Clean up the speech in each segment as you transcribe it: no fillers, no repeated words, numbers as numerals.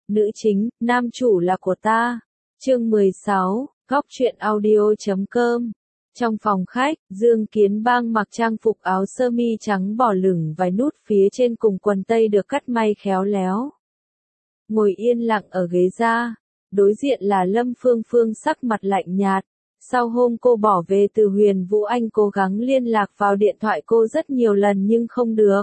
nữ chính, nam chủ là của ta. Chương 16, góc truyện audio.com. Trong phòng khách, Dương Kiến Bang mặc trang phục áo sơ mi trắng bỏ lửng vài nút phía trên cùng quần tây được cắt may khéo léo. Ngồi yên lặng ở ghế da, đối diện là Lâm Phương Phương sắc mặt lạnh nhạt. Sau hôm cô bỏ về từ Huyền Vũ anh cố gắng liên lạc vào điện thoại cô rất nhiều lần nhưng không được.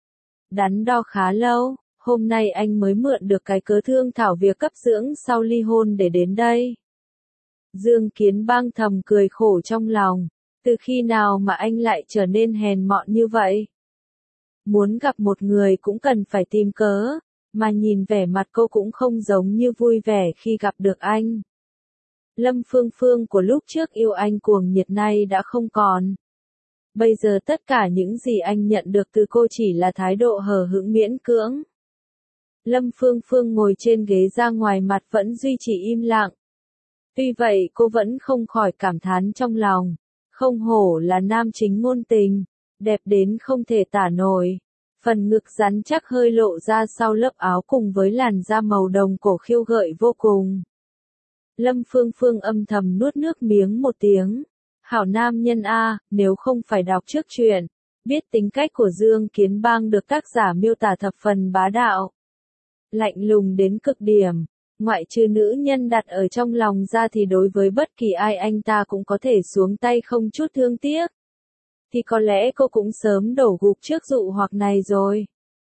Đắn đo khá lâu, hôm nay anh mới mượn được cái cớ thương thảo việc cấp dưỡng sau ly hôn để đến đây. Dương Kiến Bang thầm cười khổ trong lòng, từ khi nào mà anh lại trở nên hèn mọn như vậy? Muốn gặp một người cũng cần phải tìm cớ, mà nhìn vẻ mặt cô cũng không giống như vui vẻ khi gặp được anh. Lâm Phương Phương của lúc trước yêu anh cuồng nhiệt nay đã không còn. Bây giờ tất cả những gì anh nhận được từ cô chỉ là thái độ hờ hững miễn cưỡng. Lâm Phương Phương ngồi trên ghế ra ngoài mặt vẫn duy trì im lặng. Tuy vậy cô vẫn không khỏi cảm thán trong lòng, không hổ là nam chính ngôn tình, đẹp đến không thể tả nổi. Phần ngực rắn chắc hơi lộ ra sau lớp áo cùng với làn da màu đồng cổ khiêu gợi vô cùng. Lâm Phương Phương âm thầm nuốt nước miếng một tiếng. Hảo nam nhân a, nếu không phải đọc trước truyện, biết tính cách của Dương Kiến Bang được tác giả miêu tả thập phần bá đạo. Lạnh lùng đến cực điểm, ngoại trừ nữ nhân đặt ở trong lòng ra thì đối với bất kỳ ai anh ta cũng có thể xuống tay không chút thương tiếc. Thì có lẽ cô cũng sớm đổ gục trước dụ hoặc này rồi.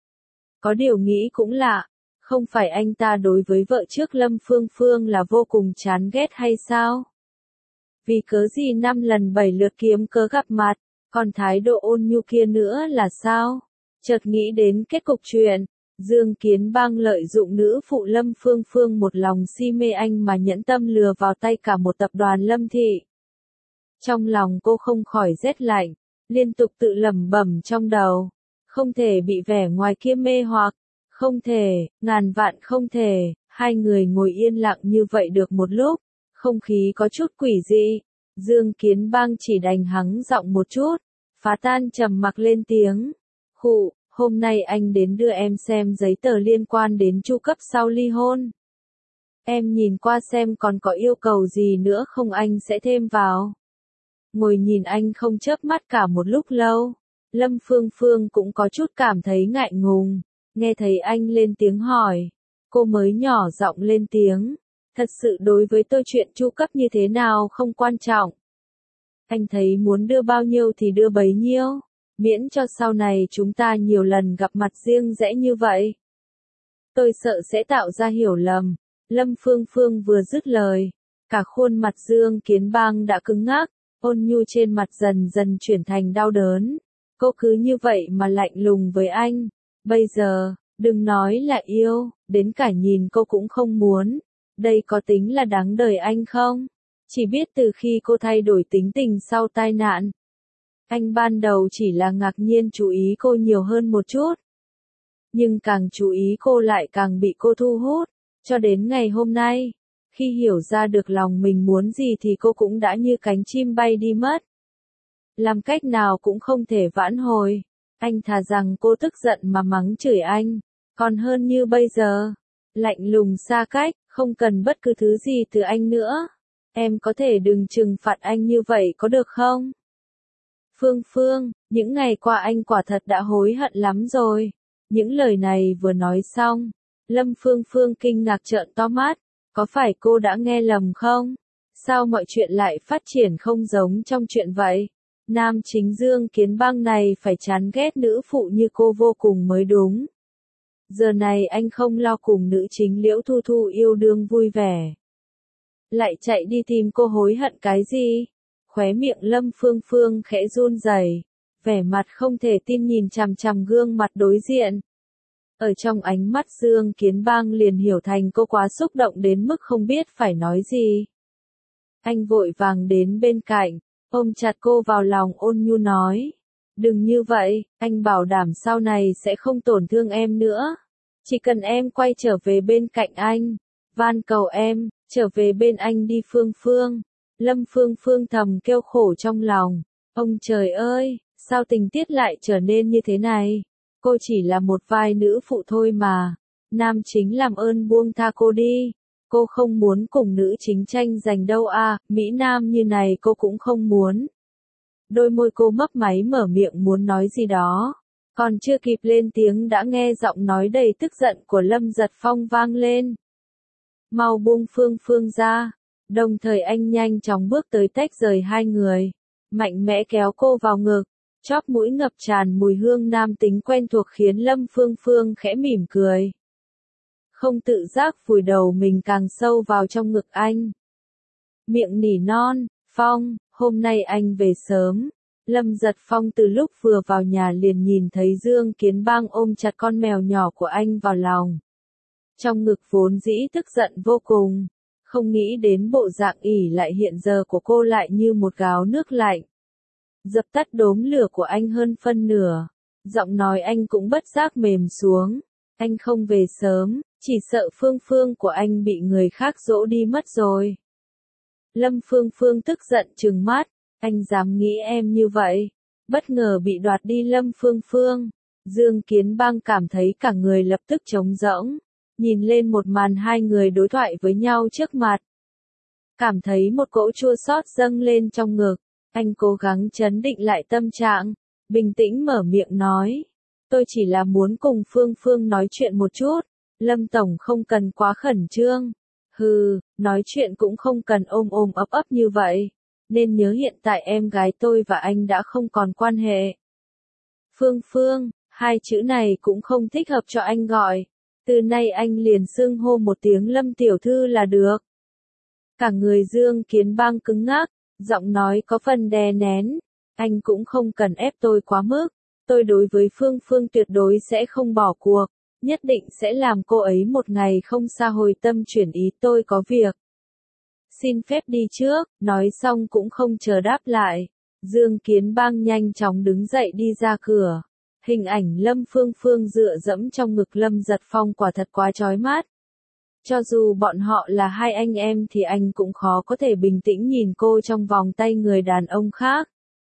Có điều nghĩ cũng lạ, không phải anh ta đối với vợ trước Lâm Phương Phương là vô cùng chán ghét hay sao? Vì cớ gì 5 lần 7 lượt kiếm cớ gặp mặt, còn thái độ ôn nhu kia nữa là sao? Chợt nghĩ đến kết cục chuyện, Dương Kiến Bang lợi dụng nữ phụ Lâm Phương Phương một lòng si mê anh mà nhẫn tâm lừa vào tay cả một tập đoàn Lâm thị. Trong lòng cô không khỏi rét lạnh, liên tục tự lẩm bẩm trong đầu, không thể bị vẻ ngoài kia mê hoặc, không thể, ngàn vạn không thể. Hai người ngồi yên lặng như vậy được một lúc, không khí có chút quỷ dị. Dương Kiến Bang chỉ đành hắng giọng một chút, phá tan trầm mặc lên tiếng. Khụ, hôm nay anh đến đưa em xem giấy tờ liên quan đến chu cấp sau ly hôn. Em nhìn qua xem còn có yêu cầu gì nữa không anh sẽ thêm vào. Ngồi nhìn anh không chớp mắt cả một lúc lâu, Lâm Phương Phương cũng có chút cảm thấy ngại ngùng, nghe thấy anh lên tiếng hỏi, cô mới nhỏ giọng lên tiếng, thật sự đối với tôi chuyện chu cấp như thế nào không quan trọng. Anh thấy muốn đưa bao nhiêu thì đưa bấy nhiêu, miễn cho sau này chúng ta nhiều lần gặp mặt riêng rẽ như vậy. Tôi sợ sẽ tạo ra hiểu lầm. Lâm Phương Phương vừa dứt lời, cả khuôn mặt Dương Kiến Bang đã cứng ngắc, ôn nhu trên mặt dần dần chuyển thành đau đớn. Cô cứ như vậy mà lạnh lùng với anh. Bây giờ, đừng nói là yêu, đến cả nhìn cô cũng không muốn. Đây có tính là đáng đời anh không? Chỉ biết từ khi cô thay đổi tính tình sau tai nạn. Anh ban đầu chỉ là ngạc nhiên chú ý cô nhiều hơn một chút. Nhưng càng chú ý cô lại càng bị cô thu hút. Cho đến ngày hôm nay, khi hiểu ra được lòng mình muốn gì thì cô cũng đã như cánh chim bay đi mất. Làm cách nào cũng không thể vãn hồi. Anh thà rằng cô tức giận mà mắng chửi anh, còn hơn như bây giờ, lạnh lùng xa cách, không cần bất cứ thứ gì từ anh nữa. Em có thể đừng trừng phạt anh như vậy có được không? Phương Phương, những ngày qua anh quả thật đã hối hận lắm rồi. Những lời này vừa nói xong, Lâm Phương Phương kinh ngạc trợn to mắt, có phải cô đã nghe lầm không? Sao mọi chuyện lại phát triển không giống trong chuyện vậy? Nam chính Dương Kiến Bang này phải chán ghét nữ phụ như cô vô cùng mới đúng. Giờ này anh không lo cùng nữ chính Liễu Thu Thu yêu đương vui vẻ, lại chạy đi tìm cô hối hận cái gì? Khóe miệng Lâm Phương Phương khẽ run rẩy, vẻ mặt không thể tin nhìn chằm chằm gương mặt đối diện. Ở trong ánh mắt Dương Kiến Bang liền hiểu thành cô quá xúc động đến mức không biết phải nói gì. Anh vội vàng đến bên cạnh, ôm chặt cô vào lòng ôn nhu nói. Đừng như vậy, anh bảo đảm sau này sẽ không tổn thương em nữa. Chỉ cần em quay trở về bên cạnh anh. Van cầu em, trở về bên anh đi Phương Phương. Lâm Phương Phương thầm kêu khổ trong lòng. Ông trời ơi, sao tình tiết lại trở nên như thế này? Cô chỉ là một vai nữ phụ thôi mà. Nam chính làm ơn buông tha cô đi. Cô không muốn cùng nữ chính tranh giành đâu à, Mỹ Nam như này cô cũng không muốn. Đôi môi cô mấp máy mở miệng muốn nói gì đó. Còn chưa kịp lên tiếng đã nghe giọng nói đầy tức giận của Lâm Giật Phong vang lên. Mau buông Phương Phương ra. Đồng thời anh nhanh chóng bước tới tách rời hai người. Mạnh mẽ kéo cô vào ngực. Chóp mũi ngập tràn mùi hương nam tính quen thuộc khiến Lâm Phương Phương khẽ mỉm cười. Không tự giác vùi đầu mình càng sâu vào trong ngực anh. Miệng nỉ non, Phong, hôm nay anh về sớm. Lâm Giật Phong từ lúc vừa vào nhà liền nhìn thấy Dương Kiến Bang ôm chặt con mèo nhỏ của anh vào lòng. Trong ngực vốn dĩ tức giận vô cùng, không nghĩ đến bộ dạng ỉ lại hiện giờ của cô lại như một gáo nước lạnh. Dập tắt đốm lửa của anh hơn phân nửa, giọng nói anh cũng bất giác mềm xuống. Anh không về sớm, chỉ sợ Phương Phương của anh bị người khác dỗ đi mất rồi. Lâm Phương Phương tức giận trừng mắt, anh dám nghĩ em như vậy. Bất ngờ bị đoạt đi Lâm Phương Phương. Dương Kiến Bang cảm thấy cả người lập tức trống rỗng. Nhìn lên một màn hai người đối thoại với nhau trước mặt. Cảm thấy một cỗ chua xót dâng lên trong ngực. Anh cố gắng trấn định lại tâm trạng. Bình tĩnh mở miệng nói. Tôi chỉ là muốn cùng Phương Phương nói chuyện một chút. Lâm Tổng không cần quá khẩn trương. Hừ, nói chuyện cũng không cần ôm ôm ấp ấp như vậy. Nên nhớ hiện tại em gái tôi và anh đã không còn quan hệ. Phương Phương, hai chữ này cũng không thích hợp cho anh gọi. Từ nay anh liền xưng hô một tiếng Lâm tiểu thư là được. Cả người Dương Kiến Bang cứng ngắc, giọng nói có phần đè nén. Anh cũng không cần ép tôi quá mức. Tôi đối với Phương Phương tuyệt đối sẽ không bỏ cuộc. Nhất định sẽ làm cô ấy một ngày không xa hồi tâm chuyển ý, tôi có việc. Xin phép đi trước, nói xong cũng không chờ đáp lại. Dương Kiến Bang nhanh chóng đứng dậy đi ra cửa. Hình ảnh Lâm Phương Phương dựa dẫm trong ngực Lâm Giật Phong quả thật quá chói mắt. Cho dù bọn họ là hai anh em thì anh cũng khó có thể bình tĩnh nhìn cô trong vòng tay người đàn ông khác.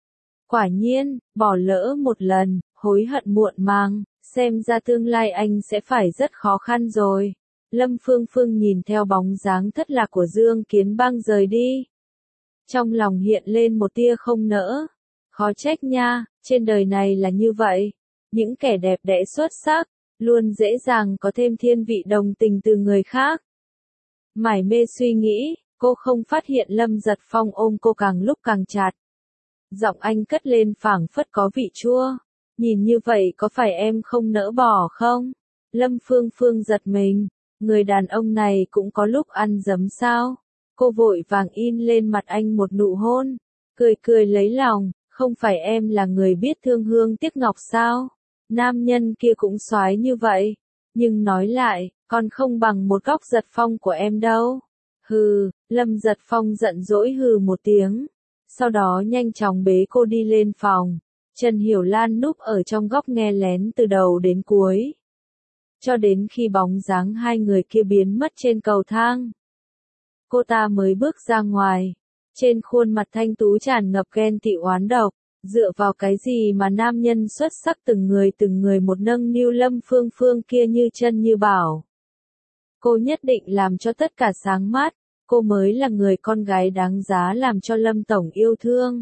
Quả nhiên, bỏ lỡ một lần, hối hận muộn màng, xem ra tương lai anh sẽ phải rất khó khăn rồi. Lâm Phương Phương nhìn theo bóng dáng thất lạc của Dương Kiến Bang rời đi. Trong lòng hiện lên một tia không nỡ. Khó trách nha, trên đời này là như vậy. Những kẻ đẹp đẽ xuất sắc, luôn dễ dàng có thêm thiên vị đồng tình từ người khác. Mải mê suy nghĩ, cô không phát hiện Lâm Giật Phong ôm cô càng lúc càng chặt. Giọng anh cất lên phảng phất có vị chua. Nhìn như vậy có phải em không nỡ bỏ không? Lâm Phương Phương giật mình. Người đàn ông này cũng có lúc ăn dấm sao? Cô vội vàng in lên mặt anh một nụ hôn. Cười cười lấy lòng, không phải em là người biết thương hương tiếc ngọc sao? Nam nhân kia cũng soái như vậy. Nhưng nói lại, còn không bằng một góc Giật Phong của em đâu. Hừ, Lâm Giật Phong giận dỗi hừ một tiếng. Sau đó nhanh chóng bế cô đi lên phòng. Trần Hiểu Lan núp ở trong góc nghe lén từ đầu đến cuối. Cho đến khi bóng dáng hai người kia biến mất trên cầu thang. Cô ta mới bước ra ngoài. Trên khuôn mặt thanh tú tràn ngập ghen tị oán độc. Dựa vào cái gì mà nam nhân xuất sắc từng người một nâng niu Lâm Phương Phương kia như chân như bảo. Cô nhất định làm cho tất cả sáng mắt. Cô mới là người con gái đáng giá làm cho Lâm Tổng yêu thương.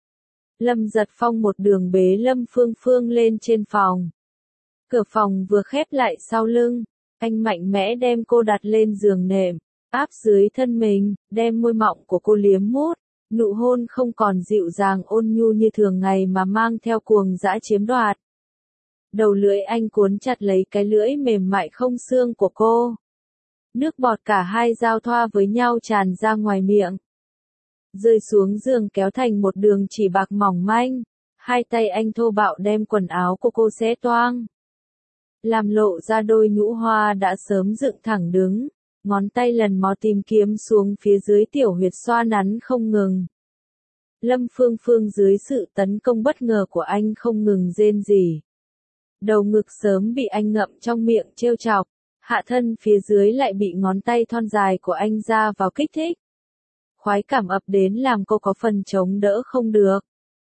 Lâm Giật Phong một đường bế Lâm Phương Phương lên trên phòng. Cửa phòng vừa khép lại sau lưng, anh mạnh mẽ đem cô đặt lên giường nệm, áp dưới thân mình, đem môi mọng của cô liếm mút, nụ hôn không còn dịu dàng ôn nhu như thường ngày mà mang theo cuồng dã chiếm đoạt. Đầu lưỡi anh cuốn chặt lấy cái lưỡi mềm mại không xương của cô. Nước bọt cả hai giao thoa với nhau tràn ra ngoài miệng. Rơi xuống giường kéo thành một đường chỉ bạc mỏng manh. Hai tay anh thô bạo đem quần áo của cô xé toang. Làm lộ ra đôi nhũ hoa đã sớm dựng thẳng đứng. Ngón tay lần mò tìm kiếm xuống phía dưới tiểu huyệt xoa nắn không ngừng. Lâm Phương Phương dưới sự tấn công bất ngờ của anh không ngừng rên rỉ. Đầu ngực sớm bị anh ngậm trong miệng trêu chọc. Hạ thân phía dưới lại bị ngón tay thon dài của anh ra vào kích thích. Khoái cảm ập đến làm cô có phần chống đỡ không được.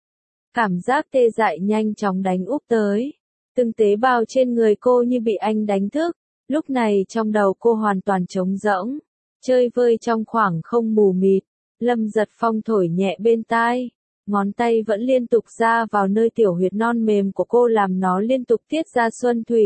Cảm giác tê dại nhanh chóng đánh úp tới. Từng tế bào trên người cô như bị anh đánh thức. Lúc này trong đầu cô hoàn toàn trống rỗng, chơi vơi trong khoảng không mù mịt. Lâm Giật Phong thổi nhẹ bên tai, ngón tay vẫn liên tục ra vào nơi tiểu huyệt non mềm của cô làm nó liên tục tiết ra xuân thủy.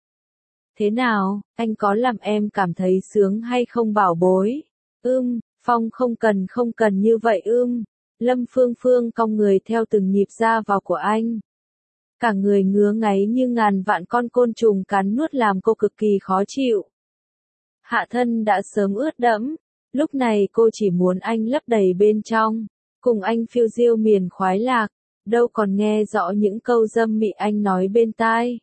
Thế nào, anh có làm em cảm thấy sướng hay không bảo bối? Phong không cần như vậy Lâm Phương Phương cong người theo từng nhịp ra vào của anh. Cả người ngứa ngáy như ngàn vạn con côn trùng cắn nuốt làm cô cực kỳ khó chịu. Hạ thân đã sớm ướt đẫm, lúc này cô chỉ muốn anh lấp đầy bên trong, cùng anh phiêu diêu miền khoái lạc, đâu còn nghe rõ những câu dâm mị anh nói bên tai.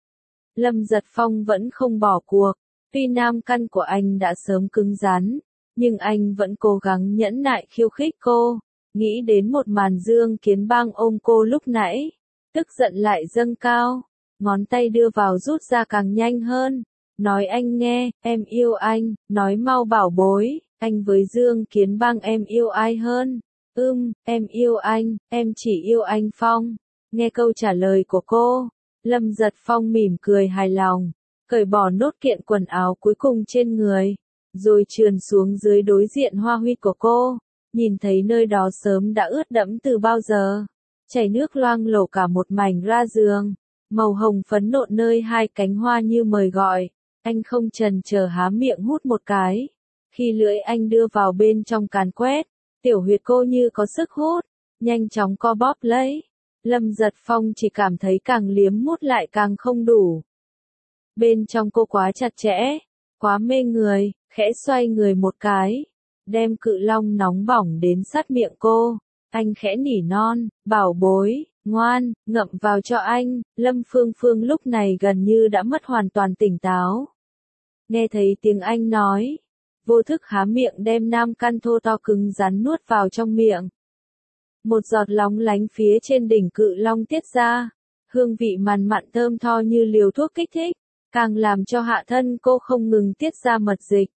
Lâm Giật Phong vẫn không bỏ cuộc, tuy nam căn của anh đã sớm cứng rắn, nhưng anh vẫn cố gắng nhẫn nại khiêu khích cô, nghĩ đến một màn Dương Kiến Bang ôm cô lúc nãy, tức giận lại dâng cao, ngón tay đưa vào rút ra càng nhanh hơn, nói anh nghe, em yêu anh, nói mau bảo bối, anh với Dương Kiến Bang em yêu ai hơn? Em yêu anh, em chỉ yêu anh Phong. Nghe câu trả lời của cô, Lâm Giật Phong mỉm cười hài lòng, cởi bỏ nốt kiện quần áo cuối cùng trên người, rồi trườn xuống dưới đối diện hoa huyệt của cô, nhìn thấy nơi đó sớm đã ướt đẫm từ bao giờ, chảy nước loang lổ cả một mảnh ra giường, màu hồng phấn nộn nơi hai cánh hoa như mời gọi, anh không chần chờ há miệng hút một cái, khi lưỡi anh đưa vào bên trong càn quét, tiểu huyệt cô như có sức hút, nhanh chóng co bóp lấy. Lâm Giật Phong chỉ cảm thấy càng liếm mút lại càng không đủ. Bên trong cô quá chặt chẽ, quá mê người, khẽ xoay người một cái, đem cự long nóng bỏng đến sát miệng cô. Anh khẽ nỉ non, bảo bối, ngoan, ngậm vào cho anh. Lâm Phương Phương lúc này gần như đã mất hoàn toàn tỉnh táo. Nghe thấy tiếng anh nói, vô thức há miệng đem nam căn thô to cứng rắn nuốt vào trong miệng. Một giọt lóng lánh phía trên đỉnh cự long tiết ra, hương vị mặn mặn thơm tho như liều thuốc kích thích, càng làm cho hạ thân cô không ngừng tiết ra mật dịch.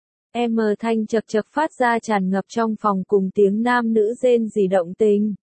Thanh chật chật phát ra tràn ngập trong phòng cùng tiếng nam nữ rên rỉ động tình.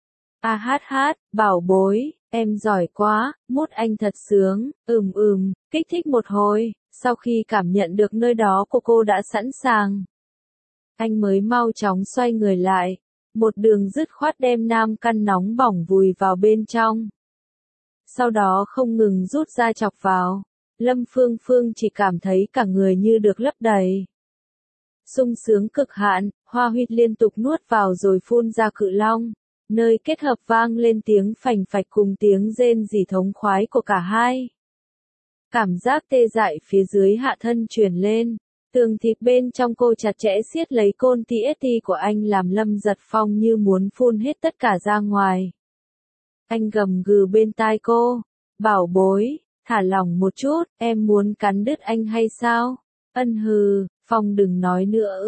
Bảo bối, em giỏi quá, mút anh thật sướng, kích thích một hồi, sau khi cảm nhận được nơi đó của cô đã sẵn sàng. Anh mới mau chóng xoay người lại, một đường dứt khoát đem nam căn nóng bỏng vùi vào bên trong. Sau đó không ngừng rút ra chọc vào, Lâm Phương Phương chỉ cảm thấy cả người như được lấp đầy. Sung sướng cực hạn, hoa huyệt liên tục nuốt vào rồi phun ra cự long, nơi kết hợp vang lên tiếng phành phạch cùng tiếng rên rỉ thống khoái của cả hai. Cảm giác tê dại phía dưới hạ thân truyền lên, tường thịt bên trong cô chặt chẽ siết lấy côn TST của anh làm Lâm Giật Phong như muốn phun hết tất cả ra ngoài. Anh gầm gừ bên tai cô, bảo bối, thả lỏng một chút, em muốn cắn đứt anh hay sao? Phong đừng nói nữa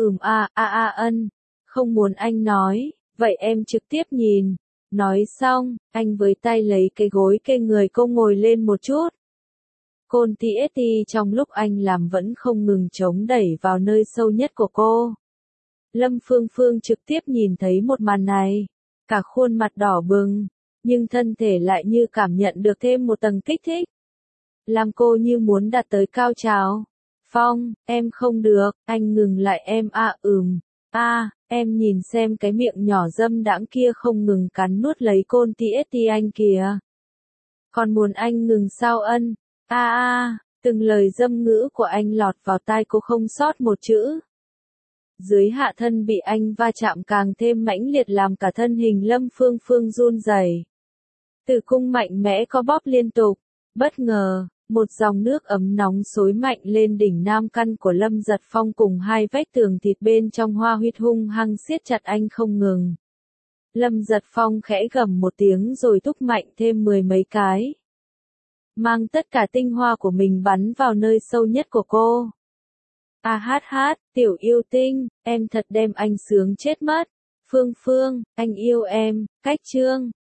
không muốn anh nói, vậy em trực tiếp nhìn. Nói xong, anh với tay lấy cái gối kê người cô ngồi lên một chút. Côn TST trong lúc anh làm vẫn không ngừng chống đẩy vào nơi sâu nhất của cô. Lâm Phương Phương trực tiếp nhìn thấy một màn này, cả khuôn mặt đỏ bừng, nhưng thân thể lại như cảm nhận được thêm một tầng kích thích. Làm cô như muốn đạt tới cao trào. Phong, em không được, anh ngừng lại em em nhìn xem cái miệng nhỏ dâm đãng kia không ngừng cắn nuốt lấy côn TST anh kìa. Còn muốn anh ngừng sao ân? Từng lời dâm ngữ của anh lọt vào tai cô không sót một chữ. Dưới hạ thân bị anh va chạm càng thêm mãnh liệt làm cả thân hình Lâm Phương Phương run rẩy. Tử cung mạnh mẽ co bóp liên tục, bất ngờ, một dòng nước ấm nóng xối mạnh lên đỉnh nam căn của Lâm Giật Phong cùng hai vách tường thịt bên trong hoa huyệt hung hăng siết chặt anh không ngừng. Lâm Giật Phong khẽ gầm một tiếng rồi thúc mạnh thêm 10 mấy cái. Mang tất cả tinh hoa của mình bắn vào nơi sâu nhất của cô. Tiểu yêu tinh, em thật đem anh sướng chết mất. Phương Phương, anh yêu em, cách chương.